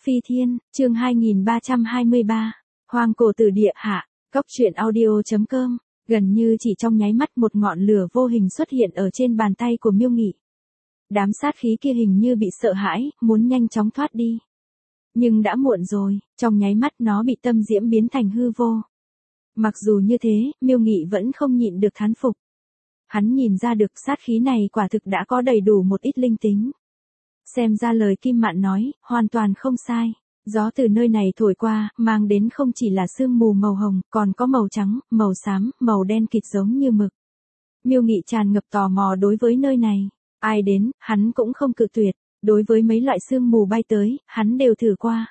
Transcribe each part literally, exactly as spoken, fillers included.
Phi Thiên, chương hai nghìn ba trăm hai mươi ba, Hoang cổ tử địa hạ, cốc truyện audio chấm com, gần như chỉ trong nháy mắt một ngọn lửa vô hình xuất hiện ở trên bàn tay của Miêu Nghị. Đám sát khí kia hình như bị sợ hãi, muốn nhanh chóng thoát đi. Nhưng đã muộn rồi, trong nháy mắt nó bị tâm diễm biến thành hư vô. Mặc dù như thế, Miêu Nghị vẫn không nhịn được thán phục. Hắn nhìn ra được sát khí này quả thực đã có đầy đủ một ít linh tính. Xem ra lời Kim Mạn nói, hoàn toàn không sai. Gió từ nơi này thổi qua, mang đến không chỉ là sương mù màu hồng, còn có màu trắng, màu xám, màu đen kịt giống như mực. Miêu Nghị tràn ngập tò mò đối với nơi này. Ai đến, hắn cũng không cự tuyệt. Đối với mấy loại sương mù bay tới, hắn đều thử qua.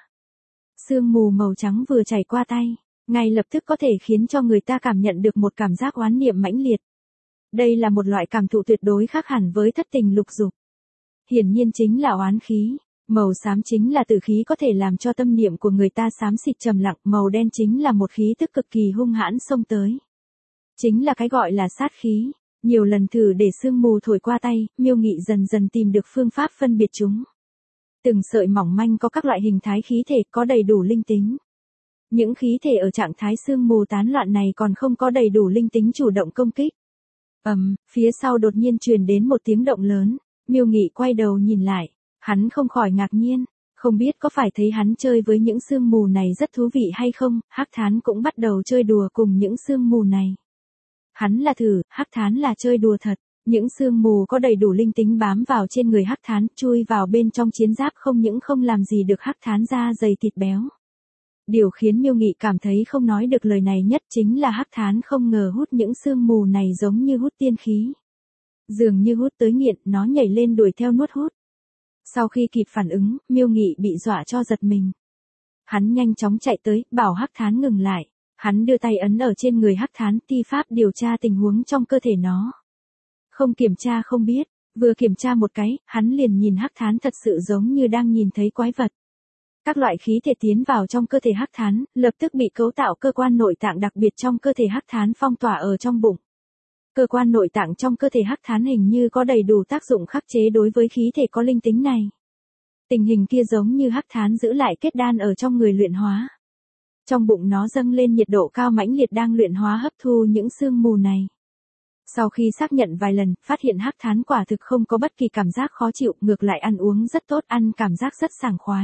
Sương mù màu trắng vừa chảy qua tay, ngay lập tức có thể khiến cho người ta cảm nhận được một cảm giác oán niệm mãnh liệt. Đây là một loại cảm thụ tuyệt đối khác hẳn với thất tình lục dục. Hiển nhiên chính là oán khí. Màu xám chính là tử khí có thể làm cho tâm niệm của người ta xám xịt trầm lặng, màu đen chính là một khí tức cực kỳ hung hãn xông tới. Chính là cái gọi là sát khí. Nhiều lần thử để sương mù thổi qua tay, Miêu Nghị dần dần tìm được phương pháp phân biệt chúng. Từng sợi mỏng manh có các loại hình thái khí thể có đầy đủ linh tính. Những khí thể ở trạng thái sương mù tán loạn này còn không có đầy đủ linh tính chủ động công kích. Ầm, um, phía sau đột nhiên truyền đến một tiếng động lớn, Miêu Nghị quay đầu nhìn lại, hắn không khỏi ngạc nhiên, không biết có phải thấy hắn chơi với những sương mù này rất thú vị hay không, Hắc Thán cũng bắt đầu chơi đùa cùng những sương mù này. Hắn là thử, Hắc Thán là chơi đùa thật, những sương mù có đầy đủ linh tính bám vào trên người Hắc Thán, chui vào bên trong chiến giáp không những không làm gì được Hắc Thán da dày thịt béo. Điều khiến Miêu Nghị cảm thấy không nói được lời này nhất chính là Hắc Thán không ngờ hút những sương mù này giống như hút tiên khí. Dường như hút tới nghiện, nó nhảy lên đuổi theo nuốt hút. Sau khi kịp phản ứng, Miêu Nghị bị dọa cho giật mình. Hắn nhanh chóng chạy tới, bảo Hắc Thán ngừng lại. Hắn đưa tay ấn ở trên người Hắc Thán, thi pháp điều tra tình huống trong cơ thể nó. Không kiểm tra không biết, vừa kiểm tra một cái, hắn liền nhìn Hắc Thán thật sự giống như đang nhìn thấy quái vật. Các loại khí thể tiến vào trong cơ thể Hắc Thán, lập tức bị cấu tạo cơ quan nội tạng đặc biệt trong cơ thể Hắc Thán phong tỏa ở trong bụng. Cơ quan nội tạng trong cơ thể Hắc Thán hình như có đầy đủ tác dụng khắc chế đối với khí thể có linh tính này. Tình hình kia giống như Hắc Thán giữ lại kết đan ở trong người luyện hóa. Trong bụng nó dâng lên nhiệt độ cao mãnh liệt đang luyện hóa hấp thu những sương mù này. Sau khi xác nhận vài lần, phát hiện Hắc Thán quả thực không có bất kỳ cảm giác khó chịu, ngược lại ăn uống rất tốt, ăn cảm giác rất sảng khoái.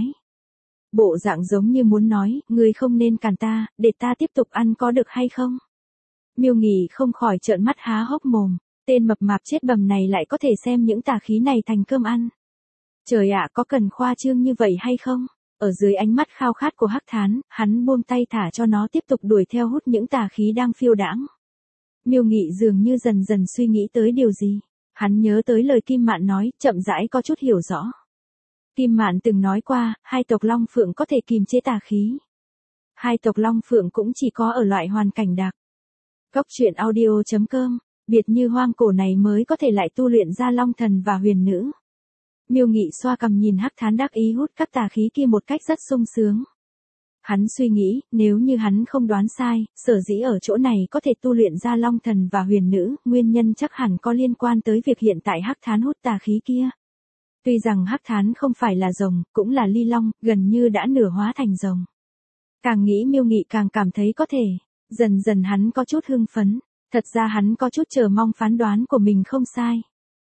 Bộ dạng giống như muốn nói, ngươi không nên cản ta, để ta tiếp tục ăn có được hay không? Miêu Nghị không khỏi trợn mắt há hốc mồm, tên mập mạp chết bầm này lại có thể xem những tà khí này thành cơm ăn. Trời ạ, có cần khoa trương như vậy hay không? Ở dưới ánh mắt khao khát của Hắc Thán, hắn buông tay thả cho nó tiếp tục đuổi theo hút những tà khí đang phiêu đãng. Miêu Nghị dường như dần dần suy nghĩ tới điều gì. Hắn nhớ tới lời Kim Mạn nói, chậm rãi có chút hiểu rõ. Kim Mạn từng nói qua, hai tộc Long Phượng có thể kìm chế tà khí. Hai tộc Long Phượng cũng chỉ có ở loại hoàn cảnh đặc. Cốc truyện audio chấm com, biệt như hoang cổ này mới có thể lại tu luyện ra Long Thần và Huyền Nữ. Miêu Nghị xoa cằm nhìn Hắc Thán đắc ý hút các tà khí kia một cách rất sung sướng. Hắn suy nghĩ, nếu như hắn không đoán sai, sở dĩ ở chỗ này có thể tu luyện ra Long Thần và Huyền Nữ, nguyên nhân chắc hẳn có liên quan tới việc hiện tại Hắc Thán hút tà khí kia. Tuy rằng Hắc Thán không phải là rồng, cũng là ly long, gần như đã nửa hóa thành rồng. Càng nghĩ Miêu Nghị càng cảm thấy có thể. Dần dần hắn có chút hưng phấn, thật ra hắn có chút chờ mong phán đoán của mình không sai.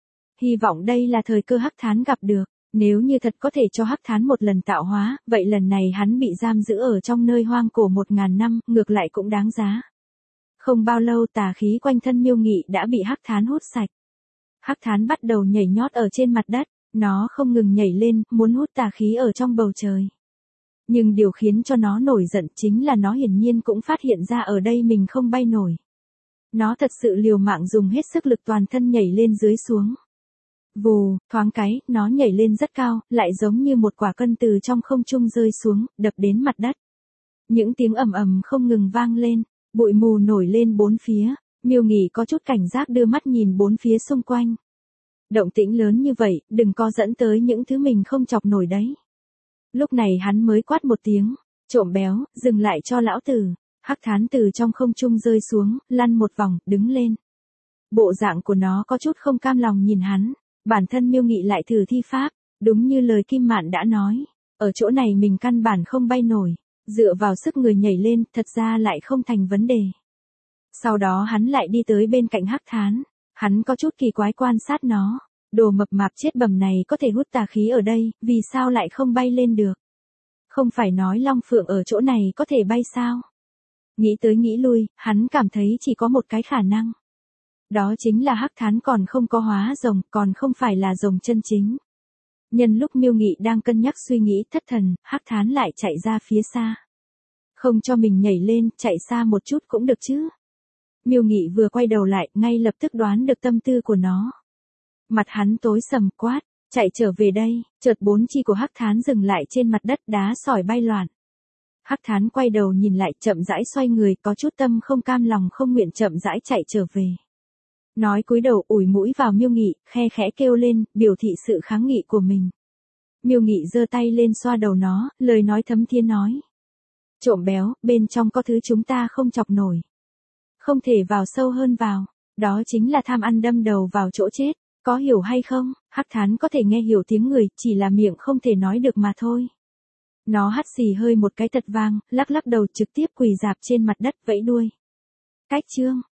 Hy vọng đây là thời cơ Hắc Thán gặp được, nếu như thật có thể cho Hắc Thán một lần tạo hóa, vậy lần này hắn bị giam giữ ở trong nơi hoang cổ một ngàn năm, ngược lại cũng đáng giá. Không bao lâu tà khí quanh thân Miêu Nghị đã bị Hắc Thán hút sạch. Hắc Thán bắt đầu nhảy nhót ở trên mặt đất, nó không ngừng nhảy lên, muốn hút tà khí ở trong bầu trời. Nhưng điều khiến cho nó nổi giận chính là nó hiển nhiên cũng phát hiện ra ở đây mình không bay nổi. Nó thật sự liều mạng dùng hết sức lực toàn thân nhảy lên dưới xuống. Vù, thoáng cái, nó nhảy lên rất cao, lại giống như một quả cân từ trong không trung rơi xuống, đập đến mặt đất. Những tiếng ầm ầm không ngừng vang lên, bụi mù nổi lên bốn phía, Miêu Nghị có chút cảnh giác đưa mắt nhìn bốn phía xung quanh. Động tĩnh lớn như vậy, đừng có dẫn tới những thứ mình không chọc nổi đấy. Lúc này hắn mới quát một tiếng, trộm béo, dừng lại cho lão tử. Hắc Thán từ trong không trung rơi xuống, lăn một vòng, đứng lên. Bộ dạng của nó có chút không cam lòng nhìn hắn, bản thân Miêu Nghị lại thử thi pháp, đúng như lời Kim Mạn đã nói. Ở chỗ này mình căn bản không bay nổi, dựa vào sức người nhảy lên thật ra lại không thành vấn đề. Sau đó hắn lại đi tới bên cạnh hắc thán, hắn có chút kỳ quái quan sát nó, đồ mập mạp chết bầm này có thể hút tà khí ở đây, vì sao lại không bay lên được? Không phải nói long phượng ở chỗ này có thể bay sao? Nghĩ tới nghĩ lui, hắn cảm thấy chỉ có một cái khả năng. Đó chính là hắc thán còn không có hóa rồng, còn không phải là rồng chân chính. Nhân lúc Miêu Nghị đang cân nhắc suy nghĩ thất thần, hắc thán lại chạy ra phía xa. Không cho mình nhảy lên, chạy xa một chút cũng được chứ. Miêu Nghị vừa quay đầu lại, ngay lập tức đoán được tâm tư của nó. Mặt hắn tối sầm quát, chạy trở về đây, chợt bốn chi của hắc thán dừng lại trên mặt đất, đá sỏi bay loạn. Hắc thán quay đầu nhìn lại, chậm rãi xoay người, có chút tâm không cam lòng không nguyện chậm rãi chạy trở về. Nói cúi đầu ủi mũi vào Miêu Nghị, khe khẽ kêu lên, biểu thị sự kháng nghị của mình. Miêu Nghị giơ tay lên xoa đầu nó, lời nói thấm thía nói. Trộm béo, bên trong có thứ chúng ta không chọc nổi. Không thể vào sâu hơn vào, đó chính là tham ăn đâm đầu vào chỗ chết, có hiểu hay không? Hắc thán có thể nghe hiểu tiếng người, chỉ là miệng không thể nói được mà thôi. Nó hắt xì hơi một cái thật vang, lắc lắc đầu trực tiếp quỳ dạp trên mặt đất vẫy đuôi. Cách chương